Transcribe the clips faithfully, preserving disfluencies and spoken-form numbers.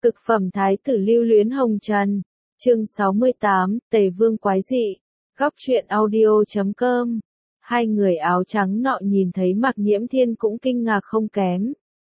Cực phẩm thái tử lưu luyến hồng trần. Chương sáu mươi tám, Tề Vương quái dị. Góc truyện audio chấm com. Hai người áo trắng nọ nhìn thấy Mạc Nhiễm Thiên cũng kinh ngạc không kém.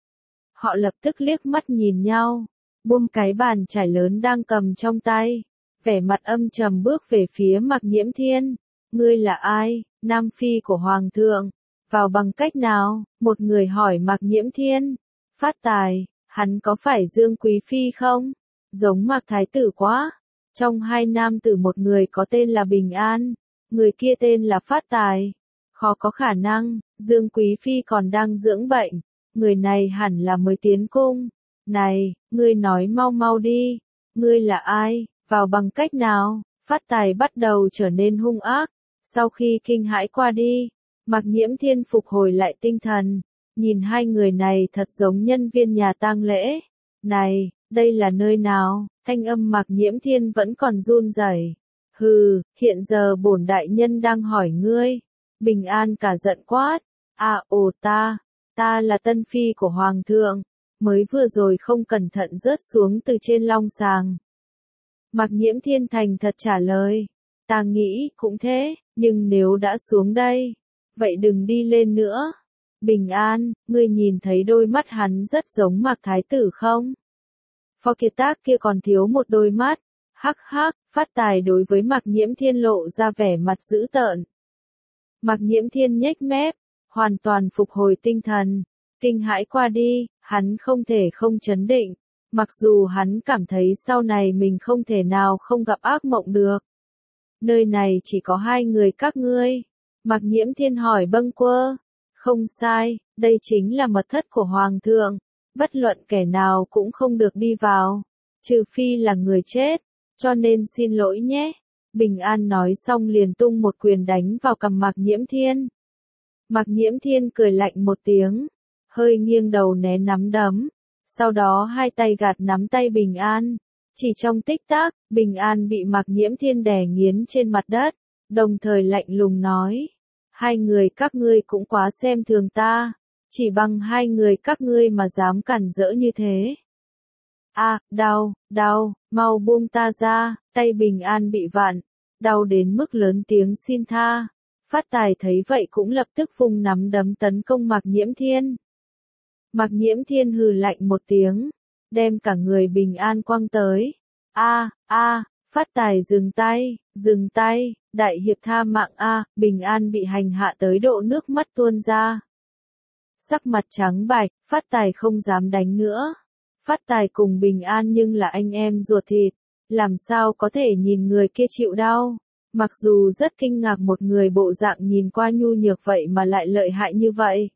Họ lập tức liếc mắt nhìn nhau, buông cái bàn chải lớn đang cầm trong tay, vẻ mặt âm trầm bước về phía Mạc Nhiễm Thiên. Ngươi là ai? Nam phi của hoàng thượng. Vào bằng cách nào? Một người hỏi Mạc Nhiễm Thiên. Phát tài, hắn có phải Dương Quý Phi không? Giống Mạc Thái tử quá. Trong hai nam tử một người có tên là Bình An, người kia tên là Phát Tài. Khó có khả năng, Dương Quý Phi còn đang dưỡng bệnh, người này hẳn là mới tiến cung. Này, ngươi nói mau mau đi, ngươi là ai, vào bằng cách nào? Phát Tài bắt đầu trở nên hung ác, sau khi kinh hãi qua đi, Mạc Nhiễm Thiên phục hồi lại tinh thần, nhìn hai người này thật giống nhân viên nhà tang lễ. Này, đây là nơi nào? Thanh âm Mạc Nhiễm Thiên vẫn còn run rẩy. Hừ, hiện giờ bổn đại nhân đang hỏi ngươi. Bình An cả giận quát. À ồ ta, ta là tân phi của hoàng thượng, mới vừa rồi không cẩn thận rớt xuống từ trên long sàng. Mạc Nhiễm Thiên thành thật trả lời. Ta nghĩ cũng thế, nhưng nếu đã xuống đây, vậy đừng đi lên nữa. Bình An, ngươi nhìn thấy đôi mắt hắn rất giống Mạc Thái tử không? Phó Kiệt Tác kia còn thiếu một đôi mắt. Hắc hắc, Phát Tài đối với Mạc Nhiễm Thiên lộ ra vẻ mặt dữ tợn. Mạc Nhiễm Thiên nhếch mép, hoàn toàn phục hồi tinh thần. Kinh hãi qua đi, hắn không thể không chấn định. Mặc dù hắn cảm thấy sau này mình không thể nào không gặp ác mộng được. Nơi này chỉ có hai người các ngươi. Mạc Nhiễm Thiên hỏi bâng quơ. Không sai, đây chính là mật thất của Hoàng thượng. Bất luận kẻ nào cũng không được đi vào, trừ phi là người chết, cho nên xin lỗi nhé. Bình An nói xong liền tung một quyền đánh vào cằm Mạc Nhiễm Thiên. Mạc Nhiễm Thiên cười lạnh một tiếng, hơi nghiêng đầu né nắm đấm, sau đó hai tay gạt nắm tay Bình An. Chỉ trong tích tắc, Bình An bị Mạc Nhiễm Thiên đè nghiến trên mặt đất, đồng thời lạnh lùng nói. Hai người các ngươi cũng quá xem thường ta. Chỉ bằng hai người các ngươi mà dám cản rỡ như thế. À, đau, đau, mau buông ta ra, tay Bình An bị vặn, đau đến mức lớn tiếng xin tha. Phát Tài thấy vậy cũng lập tức vung nắm đấm tấn công Mạc Nhiễm Thiên. Mạc Nhiễm Thiên hừ lạnh một tiếng, đem cả người Bình An quăng tới. A, a, Phát Tài dừng tay, dừng tay, đại hiệp tha mạng a, Bình An bị hành hạ tới độ nước mắt tuôn ra. Sắc mặt trắng bạch, Phát Tài không dám đánh nữa. Phát Tài cùng Bình An nhưng là anh em ruột thịt, làm sao có thể nhìn người kia chịu đau. Mặc dù rất kinh ngạc một người bộ dạng nhìn qua nhu nhược vậy mà lại lợi hại như vậy.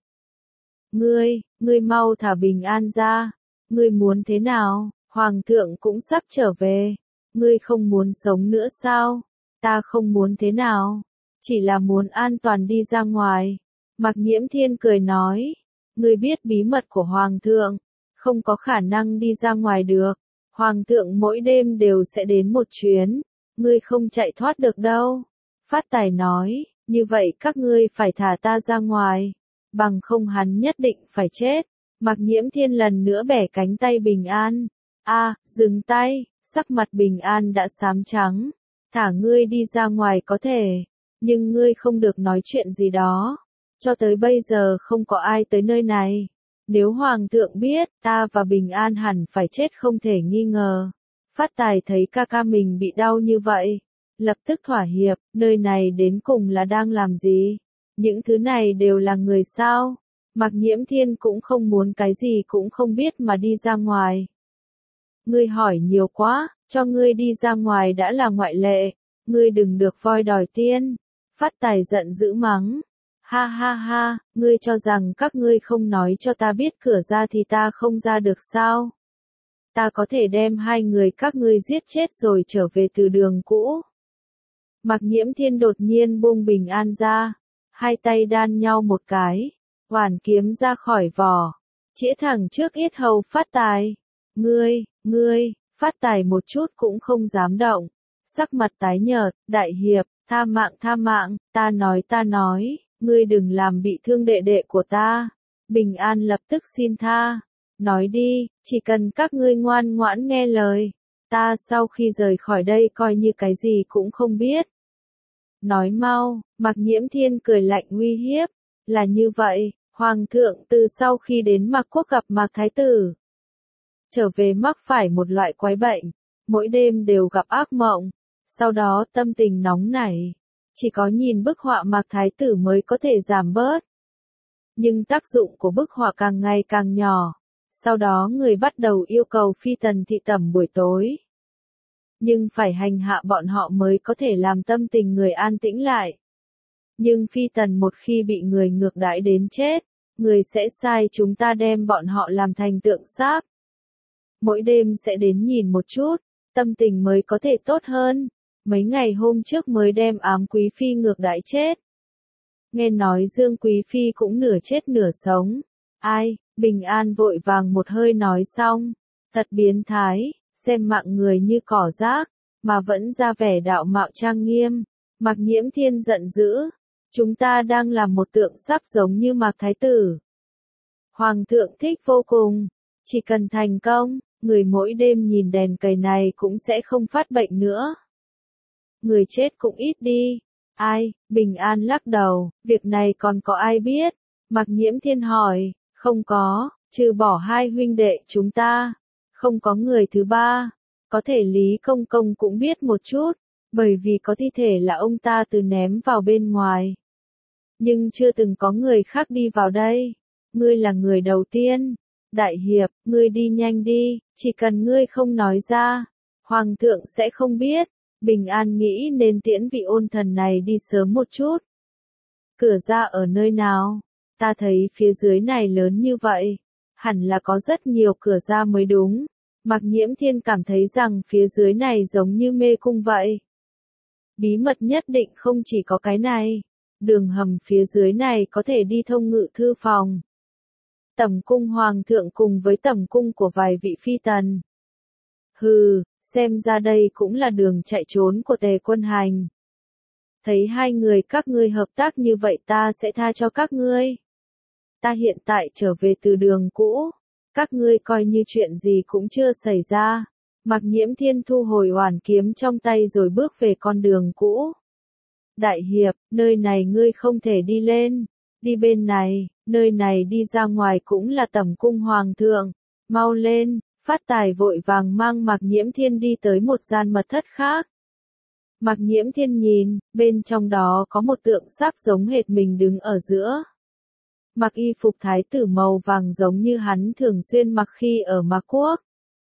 Ngươi, ngươi mau thả Bình An ra. Ngươi muốn thế nào? Hoàng thượng cũng sắp trở về. Ngươi không muốn sống nữa sao? Ta không muốn thế nào. Chỉ là muốn an toàn đi ra ngoài. Mạc Nhiễm Thiên cười nói. Ngươi biết bí mật của Hoàng thượng, không có khả năng đi ra ngoài được. Hoàng thượng mỗi đêm đều sẽ đến một chuyến, ngươi không chạy thoát được đâu. Phát Tài nói, như vậy các ngươi phải thả ta ra ngoài, bằng không hắn nhất định phải chết. Mạc Nhiễm Thiên lần nữa bẻ cánh tay Bình An. A, dừng tay, sắc mặt Bình An đã xám trắng. Thả ngươi đi ra ngoài có thể, nhưng ngươi không được nói chuyện gì đó. Cho tới bây giờ không có ai tới nơi này. Nếu Hoàng thượng biết, ta và Bình An hẳn phải chết không thể nghi ngờ. Phát Tài thấy ca ca mình bị đau như vậy, lập tức thỏa hiệp, nơi này đến cùng là đang làm gì? Những thứ này đều là người sao? Mạc Nhiễm Thiên cũng không muốn cái gì cũng không biết mà đi ra ngoài. Ngươi hỏi nhiều quá, cho ngươi đi ra ngoài đã là ngoại lệ, ngươi đừng được voi đòi tiên. Phát Tài giận dữ mắng. Ha ha ha, ngươi cho rằng các ngươi không nói cho ta biết cửa ra thì ta không ra được sao? Ta có thể đem hai người các ngươi giết chết rồi trở về từ đường cũ. Mạc Nhiễm Thiên đột nhiên buông Bình An ra, hai tay đan nhau một cái, hoàn kiếm ra khỏi vỏ, chĩa thẳng trước yết hầu Phát Tài. Ngươi, ngươi, Phát Tài một chút cũng không dám động, sắc mặt tái nhợt, đại hiệp, tha mạng tha mạng, ta nói ta nói. Ngươi đừng làm bị thương đệ đệ của ta. Bình An lập tức xin tha. nói đi, chỉ cần các ngươi ngoan ngoãn nghe lời, ta sau khi rời khỏi đây coi như cái gì cũng không biết. Nói mau, Mạc Nhiễm Thiên cười lạnh uy hiếp, là như vậy, Hoàng thượng từ sau khi đến Mạc Quốc gặp Mạc Thái Tử, trở về mắc phải một loại quái bệnh, mỗi đêm đều gặp ác mộng, sau đó tâm tình nóng nảy, chỉ có nhìn bức họa Mạc Thái Tử mới có thể giảm bớt. Nhưng tác dụng của bức họa càng ngày càng nhỏ, sau đó người bắt đầu yêu cầu phi tần thị tẩm buổi tối. Nhưng phải hành hạ bọn họ mới có thể làm tâm tình người an tĩnh lại. Nhưng phi tần một khi bị người ngược đãi đến chết, người sẽ sai chúng ta đem bọn họ làm thành tượng sáp. Mỗi đêm sẽ đến nhìn một chút, tâm tình mới có thể tốt hơn. Mấy ngày hôm trước mới đem ám quý phi ngược đãi chết. Nghe nói Dương Quý phi cũng nửa chết nửa sống. Ai, Bình An vội vàng một hơi nói xong. Thật biến thái, xem mạng người như cỏ rác, mà vẫn ra vẻ đạo mạo trang nghiêm. Mạc Nhiễm Thiên giận dữ. Chúng ta đang làm một tượng sắp giống như Mạc Thái Tử. Hoàng thượng thích vô cùng. Chỉ cần thành công, người mỗi đêm nhìn đèn cầy này cũng sẽ không phát bệnh nữa. Người chết cũng ít đi. Ai, Bình An lắc đầu, việc này còn có ai biết? Mạc Nhiễm Thiên hỏi, không có, trừ bỏ hai huynh đệ chúng ta. Không có người thứ ba. Có thể Lý Công Công cũng biết một chút, bởi vì có thi thể là ông ta từ ném vào bên ngoài. Nhưng chưa từng có người khác đi vào đây. Ngươi là người đầu tiên. Đại hiệp, ngươi đi nhanh đi, chỉ cần ngươi không nói ra, Hoàng thượng sẽ không biết. Bình An nghĩ nên tiễn vị ôn thần này đi sớm một chút. Cửa ra ở nơi nào? Ta thấy phía dưới này lớn như vậy, hẳn là có rất nhiều cửa ra mới đúng. Mạc Nhiễm Thiên cảm thấy rằng phía dưới này giống như mê cung vậy. Bí mật nhất định không chỉ có cái này. Đường hầm phía dưới này có thể đi thông ngự thư phòng. Tẩm cung hoàng thượng cùng với tẩm cung của vài vị phi tần. Hừ, xem ra đây cũng là đường chạy trốn của Tề Quân Hành. Thấy hai người các ngươi hợp tác như vậy ta sẽ tha cho các ngươi. Ta hiện tại trở về từ đường cũ. Các ngươi coi như chuyện gì cũng chưa xảy ra. Mạc Nhiễm Thiên thu hồi oản kiếm trong tay rồi bước về con đường cũ. Đại hiệp, nơi này ngươi không thể đi lên. Đi bên này, nơi này đi ra ngoài cũng là tẩm cung hoàng thượng. Mau lên, Phát Tài vội vàng mang Mạc Nhiễm Thiên đi tới một gian mật thất khác. Mạc Nhiễm Thiên nhìn, bên trong đó có một tượng sáp giống hệt mình đứng ở giữa. Mặc y phục thái tử màu vàng giống như hắn thường xuyên mặc khi ở Mạc Quốc.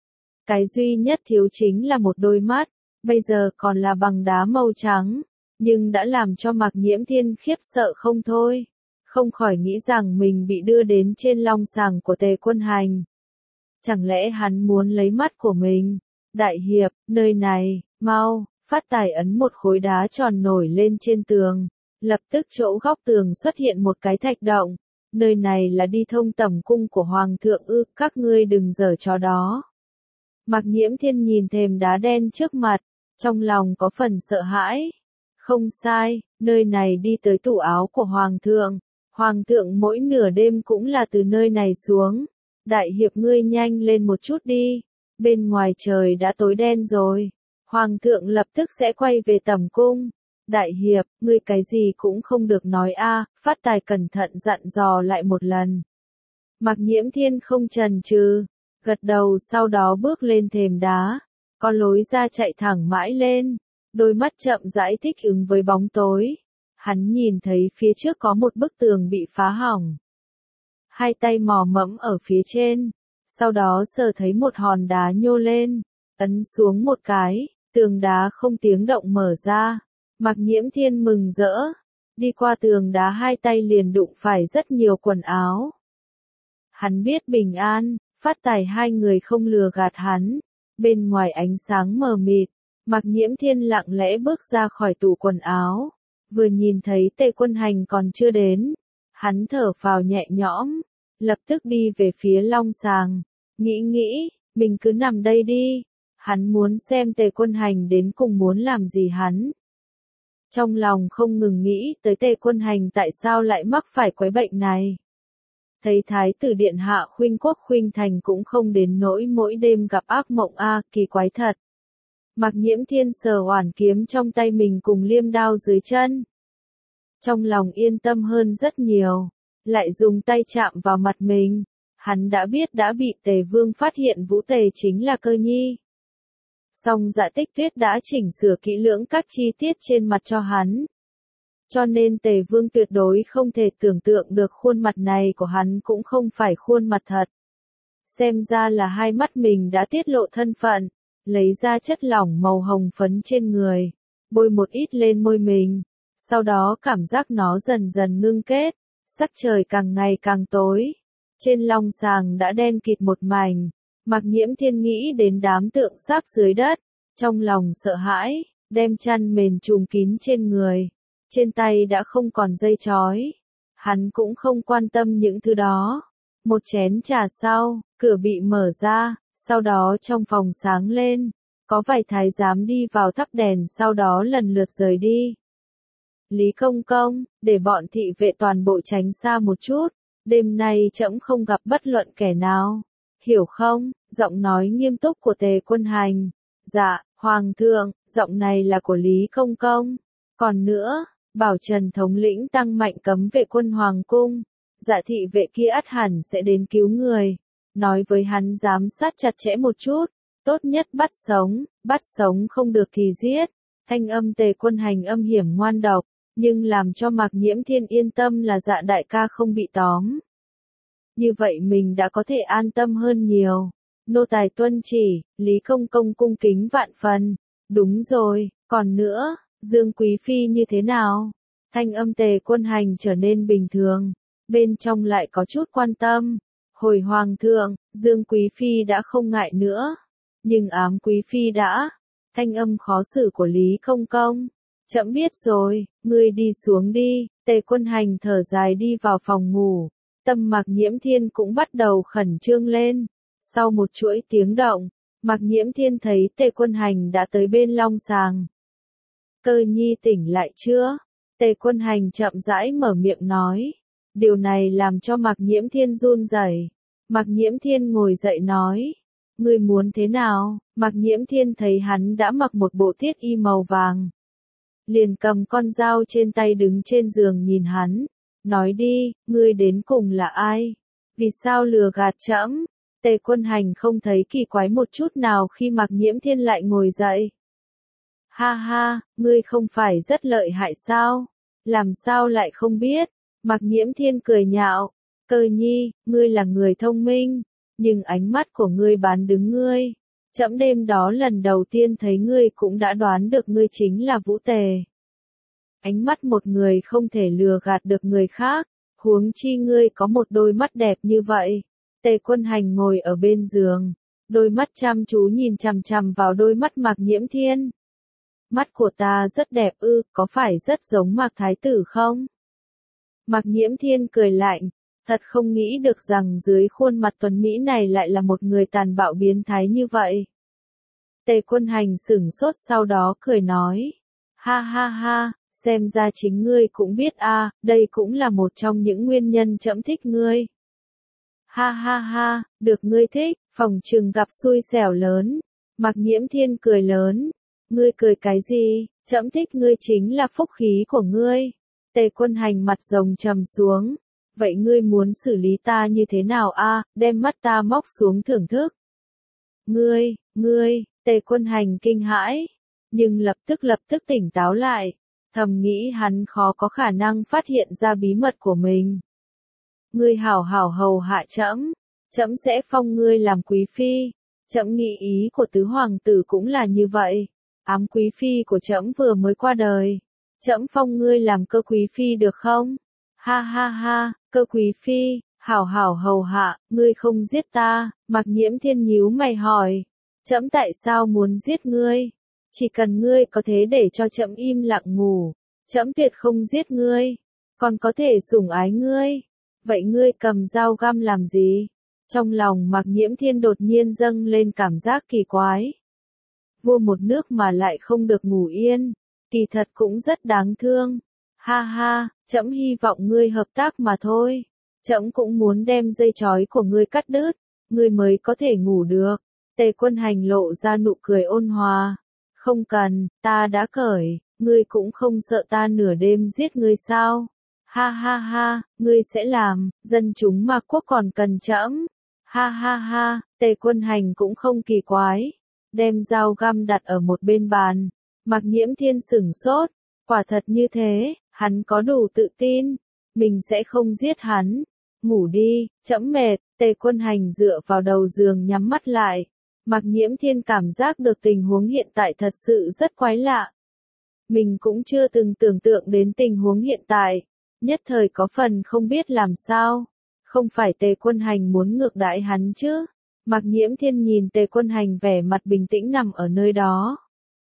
Cái duy nhất thiếu chính là một đôi mắt, bây giờ còn là bằng đá màu trắng, nhưng đã làm cho Mạc Nhiễm Thiên khiếp sợ không thôi. Không khỏi nghĩ rằng mình bị đưa đến trên long sàng của Tề Quân Hành. Chẳng lẽ hắn muốn lấy mắt của mình? Đại hiệp, nơi này, mau, Phát Tài ấn một khối đá tròn nổi lên trên tường. Lập tức chỗ góc tường xuất hiện một cái thạch động. Nơi này là đi thông tẩm cung của Hoàng thượng ư, các ngươi đừng giở trò đó. Mạc Nhiễm Thiên nhìn thềm đá đen trước mặt, trong lòng có phần sợ hãi. Không sai, nơi này đi tới tủ áo của Hoàng thượng. Hoàng thượng mỗi nửa đêm cũng là từ nơi này xuống. Đại hiệp ngươi nhanh lên một chút đi. Bên ngoài trời đã tối đen rồi. Hoàng thượng lập tức sẽ quay về tẩm cung. Đại hiệp, ngươi cái gì cũng không được nói a. Phát Tài cẩn thận dặn dò lại một lần. Mạc Nhiễm Thiên không chần chừ, gật đầu sau đó bước lên thềm đá. Có lối ra chạy thẳng mãi lên. Đôi mắt chậm rãi thích ứng với bóng tối. Hắn nhìn thấy phía trước có một bức tường bị phá hỏng. Hai tay mò mẫm ở phía trên. Sau đó sờ thấy một hòn đá nhô lên. Ấn xuống một cái, tường đá không tiếng động mở ra. Mạc Nhiễm Thiên mừng rỡ. Đi qua tường đá hai tay liền đụng phải rất nhiều quần áo. Hắn biết Bình An, Phát Tài hai người không lừa gạt hắn. Bên ngoài ánh sáng mờ mịt, Mạc Nhiễm Thiên lặng lẽ bước ra khỏi tủ quần áo. Vừa nhìn thấy Tề Quân Hành còn chưa đến. Hắn thở phào nhẹ nhõm. Lập tức đi về phía long sàng. Nghĩ nghĩ, mình cứ nằm đây đi. Hắn muốn xem Tề Quân Hành đến cùng muốn làm gì hắn. Trong lòng không ngừng nghĩ tới Tề Quân Hành tại sao lại mắc phải quái bệnh này. Thấy thái tử điện hạ khuynh quốc khuynh thành cũng không đến nỗi mỗi đêm gặp ác mộng a, kỳ quái thật. Mạc Nhiễm Thiên sờ oản kiếm trong tay mình cùng liêm đao dưới chân. Trong lòng yên tâm hơn rất nhiều, lại dùng tay chạm vào mặt mình. Hắn đã biết đã bị Tề Vương phát hiện Vũ Tề chính là Cơ Nhi. Song Dạ Tích Tuyết đã chỉnh sửa kỹ lưỡng các chi tiết trên mặt cho hắn. Cho nên Tề Vương tuyệt đối không thể tưởng tượng được khuôn mặt này của hắn cũng không phải khuôn mặt thật. Xem ra là hai mắt mình đã tiết lộ thân phận, lấy ra chất lỏng màu hồng phấn trên người, bôi một ít lên môi mình, sau đó cảm giác nó dần dần ngưng kết, sắc trời càng ngày càng tối. Trên long sàng đã đen kịt một mảnh, Mạc Nhiễm Thiên nghĩ đến đám tượng sáp dưới đất, trong lòng sợ hãi, đem chăn mền trùm kín trên người, trên tay đã không còn dây trói. Hắn cũng không quan tâm những thứ đó. Một chén trà sau, cửa bị mở ra, sau đó trong phòng sáng lên, có vài thái giám đi vào thắp đèn sau đó lần lượt rời đi. Lý Công Công, để bọn thị vệ toàn bộ tránh xa một chút, đêm nay trẫm không gặp bất luận kẻ nào, hiểu không? Giọng nói nghiêm túc của Tề Quân Hành. Dạ, Hoàng thượng, giọng này là của Lý Công Công. Còn nữa, bảo Trần thống lĩnh tăng mạnh cấm vệ quân Hoàng cung, dạ thị vệ kia ắt hẳn sẽ đến cứu người. Nói với hắn giám sát chặt chẽ một chút, tốt nhất bắt sống, bắt sống không được thì giết. Thanh âm Tề Quân Hành âm hiểm ngoan độc, nhưng làm cho Mạc Nhiễm Thiên yên tâm là dạ đại ca không bị tóm. Như vậy mình đã có thể an tâm hơn nhiều. Nô tài tuân chỉ, Lý Công Công cung kính vạn phần. Đúng rồi, còn nữa, Dương Quý Phi như thế nào? Thanh âm Tề Quân Hành trở nên bình thường, bên trong lại có chút quan tâm. Hồi Hoàng thượng, Dương Quý Phi đã không ngại nữa, nhưng Ám Quý Phi đã. Thanh âm khó xử của Lý Công Công. Trẫm biết rồi, ngươi đi xuống đi. Tề Quân Hành thở dài đi vào phòng ngủ. Tâm Mạc Nhiễm Thiên cũng bắt đầu khẩn trương lên. Sau một chuỗi tiếng động, Mạc Nhiễm Thiên thấy Tề Quân Hành đã tới bên long sàng. Cơ Nhi tỉnh lại chưa? Tề Quân Hành chậm rãi mở miệng nói. Điều này làm cho Mạc Nhiễm Thiên run rẩy. Mạc Nhiễm Thiên ngồi dậy nói. Ngươi muốn thế nào? Mạc Nhiễm Thiên thấy hắn đã mặc một bộ thiết y màu vàng. Liền cầm con dao trên tay đứng trên giường nhìn hắn. Nói đi, ngươi đến cùng là ai? Vì sao lừa gạt trẫm? Tề Quân Hành không thấy kỳ quái một chút nào khi Mạc Nhiễm Thiên lại ngồi dậy. Ha ha, ngươi không phải rất lợi hại sao? Làm sao lại không biết? Mạc Nhiễm Thiên cười nhạo. Cơ Nhi, ngươi là người thông minh, nhưng ánh mắt của ngươi bán đứng ngươi. Trẫm đêm đó lần đầu tiên thấy ngươi cũng đã đoán được ngươi chính là Vũ Tề. Ánh mắt một người không thể lừa gạt được người khác, huống chi ngươi có một đôi mắt đẹp như vậy. Tề Quân Hành ngồi ở bên giường, đôi mắt chăm chú nhìn chằm chằm vào đôi mắt Mạc Nhiễm Thiên. Mắt của ta rất đẹp ư, có phải rất giống Mạc Thái Tử không? Mạc Nhiễm Thiên cười lạnh, thật không nghĩ được rằng dưới khuôn mặt tuấn mỹ này lại là một người tàn bạo biến thái như vậy. Tề Quân Hành sửng sốt sau đó cười nói, ha ha ha, xem ra chính ngươi cũng biết a, à, đây cũng là một trong những nguyên nhân trẫm thích ngươi. Ha ha ha, được ngươi thích, phòng trừng gặp xui xẻo lớn. Mạc Nhiễm Thiên cười lớn, ngươi cười cái gì, trẫm thích ngươi chính là phúc khí của ngươi. Tề Quân Hành mặt rồng trầm xuống, vậy ngươi muốn xử lý ta như thế nào a? À, đem mắt ta móc xuống thưởng thức. Ngươi, ngươi, Tề Quân Hành kinh hãi, nhưng lập tức lập tức tỉnh táo lại, thầm nghĩ hắn khó có khả năng phát hiện ra bí mật của mình. Ngươi hảo hảo hầu hạ trẫm, trẫm sẽ phong ngươi làm quý phi. Trẫm nghĩ ý của tứ hoàng tử cũng là như vậy. Ám quý phi của trẫm vừa mới qua đời, trẫm phong ngươi làm cơ quý phi được không? Ha ha ha, cơ quý phi, hảo hảo hầu hạ, ngươi không giết ta. Mạc Nhiễm Thiên nhíu mày hỏi, trẫm tại sao muốn giết ngươi? Chỉ cần ngươi có thể để cho trẫm im lặng ngủ, trẫm tuyệt không giết ngươi, còn có thể sủng ái ngươi. Vậy ngươi cầm dao găm làm gì? Trong lòng Mạc Nhiễm Thiên đột nhiên dâng lên cảm giác kỳ quái. Vua một nước mà lại không được ngủ yên, kỳ thật cũng rất đáng thương. Ha ha, trẫm hy vọng ngươi hợp tác mà thôi. trẫm cũng muốn đem dây trói của ngươi cắt đứt, ngươi mới có thể ngủ được. Tề Quân Hành lộ ra nụ cười ôn hòa. Không cần, ta đã cởi, ngươi cũng không sợ ta nửa đêm giết ngươi sao? Ha ha ha, ngươi sẽ làm, dân chúng Mạc Quốc còn cần trẫm. Ha ha ha, Tề Quân Hành cũng không kỳ quái, đem dao găm đặt ở một bên bàn. Mạc Nhiễm Thiên sửng sốt, quả thật như thế, hắn có đủ tự tin, mình sẽ không giết hắn. Ngủ đi, trẫm mệt. Tề Quân Hành dựa vào đầu giường nhắm mắt lại. Mạc Nhiễm Thiên cảm giác được tình huống hiện tại thật sự rất quái lạ. Mình cũng chưa từng tưởng tượng đến tình huống hiện tại, nhất thời có phần không biết làm sao. Không phải Tề Quân Hành muốn ngược đãi hắn chứ? Mạc Nhiễm Thiên nhìn Tề Quân Hành vẻ mặt bình tĩnh nằm ở nơi đó.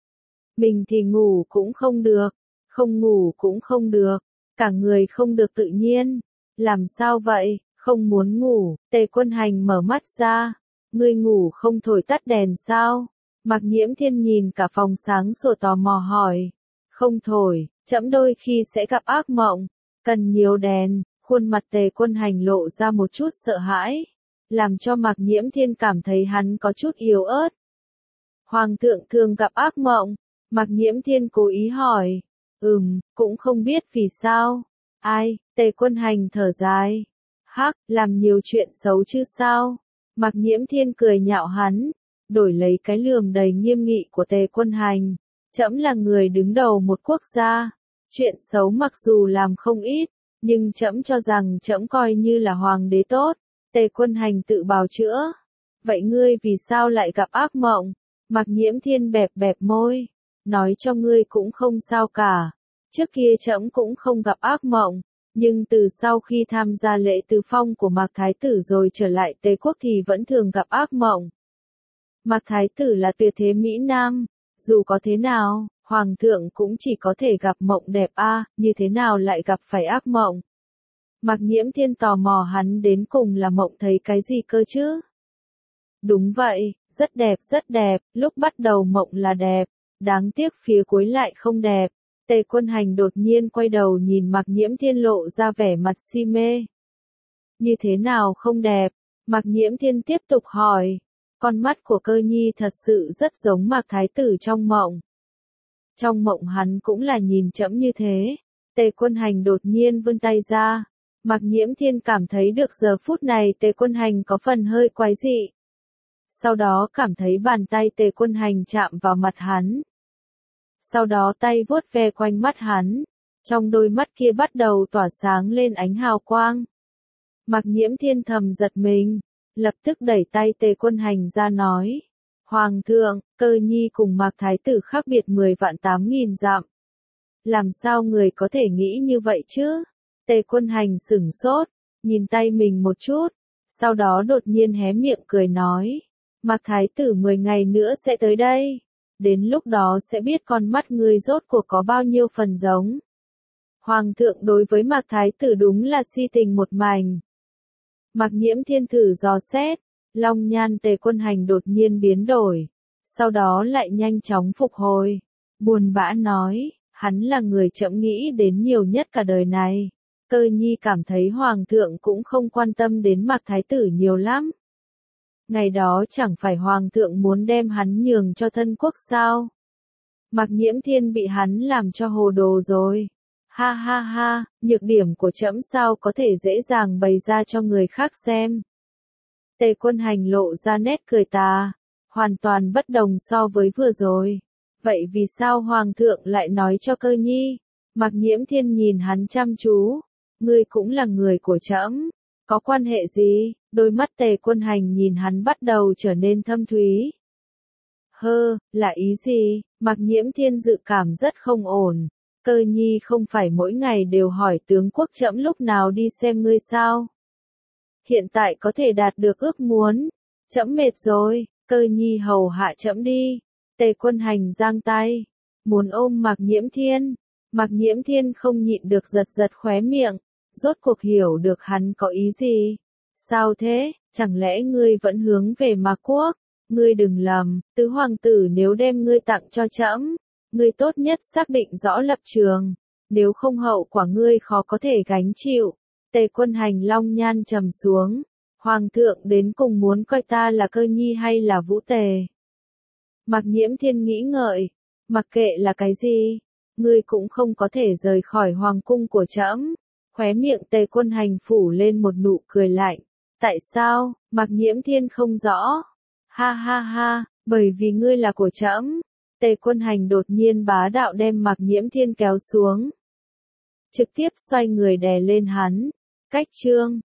Mình thì ngủ cũng không được, không ngủ cũng không được, cả người không được tự nhiên. Làm sao vậy, không muốn ngủ? Tề Quân Hành mở mắt ra. Ngươi ngủ không thổi tắt đèn sao? Mạc Nhiễm Thiên nhìn cả phòng sáng sủa tò mò hỏi. Không thổi, trẫm đôi khi sẽ gặp ác mộng, cần nhiều đèn. Khuôn mặt Tề Quân Hành lộ ra một chút sợ hãi, làm cho Mạc Nhiễm Thiên cảm thấy hắn có chút yếu ớt. Hoàng thượng thường gặp ác mộng? Mạc Nhiễm Thiên cố ý hỏi. Ừm, cũng không biết vì sao. Ai? Tề Quân Hành thở dài. Hắc, làm nhiều chuyện xấu chứ sao? Mạc Nhiễm Thiên cười nhạo hắn, đổi lấy cái lườm đầy nghiêm nghị của Tề Quân Hành. Trẫm là người đứng đầu một quốc gia, chuyện xấu mặc dù làm không ít, nhưng trẫm cho rằng trẫm coi như là hoàng đế tốt. Tề Quân Hành tự bào chữa. Vậy ngươi vì sao lại gặp ác mộng? Mạc Nhiễm Thiên bẹp bẹp môi, nói cho ngươi cũng không sao cả. Trước kia trẫm cũng không gặp ác mộng, nhưng từ sau khi tham gia lễ tứ phong của Mạc Thái Tử rồi trở lại Tề Quốc thì vẫn thường gặp ác mộng. Mạc Thái Tử là tuyệt thế Mỹ Nam, dù có thế nào, Hoàng thượng cũng chỉ có thể gặp mộng đẹp a, à, như thế nào lại gặp phải ác mộng? Mạc Nhiễm Thiên tò mò hắn đến cùng là mộng thấy cái gì cơ chứ? Đúng vậy, rất đẹp rất đẹp, lúc bắt đầu mộng là đẹp, đáng tiếc phía cuối lại không đẹp. Tề Quân Hành đột nhiên quay đầu nhìn Mạc Nhiễm Thiên lộ ra vẻ mặt si mê. Như thế nào không đẹp? Mạc Nhiễm Thiên tiếp tục hỏi. Con mắt của Cơ Nhi thật sự rất giống Mạc Thái Tử trong mộng. Trong mộng hắn cũng là nhìn trẫm như thế. Tề Quân Hành đột nhiên vươn tay ra. Mạc Nhiễm Thiên cảm thấy được giờ phút này Tề Quân Hành có phần hơi quái dị. Sau đó cảm thấy bàn tay Tề Quân Hành chạm vào mặt hắn. Sau đó tay vuốt ve quanh mắt hắn, trong đôi mắt kia bắt đầu tỏa sáng lên ánh hào quang. Mạc Nhiễm Thiên thầm giật mình, lập tức đẩy tay Tề Quân Hành ra nói. Hoàng thượng, Cơ Nhi cùng Mạc Thái Tử khác biệt mười vạn tám nghìn dặm. Làm sao người có thể nghĩ như vậy chứ? Tề Quân Hành sửng sốt, nhìn tay mình một chút, sau đó đột nhiên hé miệng cười nói. Mạc Thái Tử mười ngày nữa sẽ tới đây. Đến lúc đó sẽ biết con mắt ngươi rốt cuộc có bao nhiêu phần giống. Hoàng thượng đối với Mạc Thái Tử đúng là si tình một mảnh. Mạc Nhiễm Thiên thử dò xét, long nhan Tề Quân Hành đột nhiên biến đổi, sau đó lại nhanh chóng phục hồi. Buồn bã nói, hắn là người trẫm nghĩ đến nhiều nhất cả đời này. Cơ Nhi cảm thấy Hoàng thượng cũng không quan tâm đến Mạc Thái Tử nhiều lắm. Ngày đó chẳng phải Hoàng thượng muốn đem hắn nhường cho thân quốc sao? Mạc Nhiễm Thiên bị hắn làm cho hồ đồ rồi. Ha ha ha, nhược điểm của trẫm sao có thể dễ dàng bày ra cho người khác xem. Tề Quân Hành lộ ra nét cười tà, hoàn toàn bất đồng so với vừa rồi. Vậy vì sao Hoàng thượng lại nói cho Cơ Nhi? Mạc Nhiễm Thiên nhìn hắn chăm chú. Ngươi cũng là người của trẫm. Có quan hệ gì? Đôi mắt Tề Quân Hành nhìn hắn bắt đầu trở nên thâm thúy. Hơ, là ý gì? Mạc Nhiễm Thiên dự cảm rất không ổn. Cơ Nhi không phải mỗi ngày đều hỏi tướng quốc trẫm lúc nào đi xem ngươi sao? Hiện tại có thể đạt được ước muốn. Trẫm mệt rồi, Cơ Nhi hầu hạ trẫm đi. Tề Quân Hành giang tay, muốn ôm Mạc Nhiễm Thiên. Mạc Nhiễm Thiên không nhịn được giật giật khóe miệng, rốt cuộc hiểu được hắn có ý gì. Sao thế, chẳng lẽ ngươi vẫn hướng về Mạc Quốc? Ngươi đừng lầm, tứ hoàng tử nếu đem ngươi tặng cho trẫm, ngươi tốt nhất xác định rõ lập trường, nếu không hậu quả ngươi khó có thể gánh chịu. Tề Quân Hành long nhan trầm xuống. Hoàng thượng đến cùng muốn coi ta là Cơ Nhi hay là Vũ Tề? Mạc Nhiễm Thiên nghĩ ngợi. Mặc kệ là cái gì, ngươi cũng không có thể rời khỏi hoàng cung của trẫm. Khóe miệng Tề Quân Hành phủ lên một nụ cười lạnh. Tại sao? Mạc Nhiễm Thiên không rõ. Ha ha ha, bởi vì ngươi là của trẫm. Tề Quân Hành đột nhiên bá đạo đem Mạc Nhiễm Thiên kéo xuống. Trực tiếp xoay người đè lên hắn. Cách chương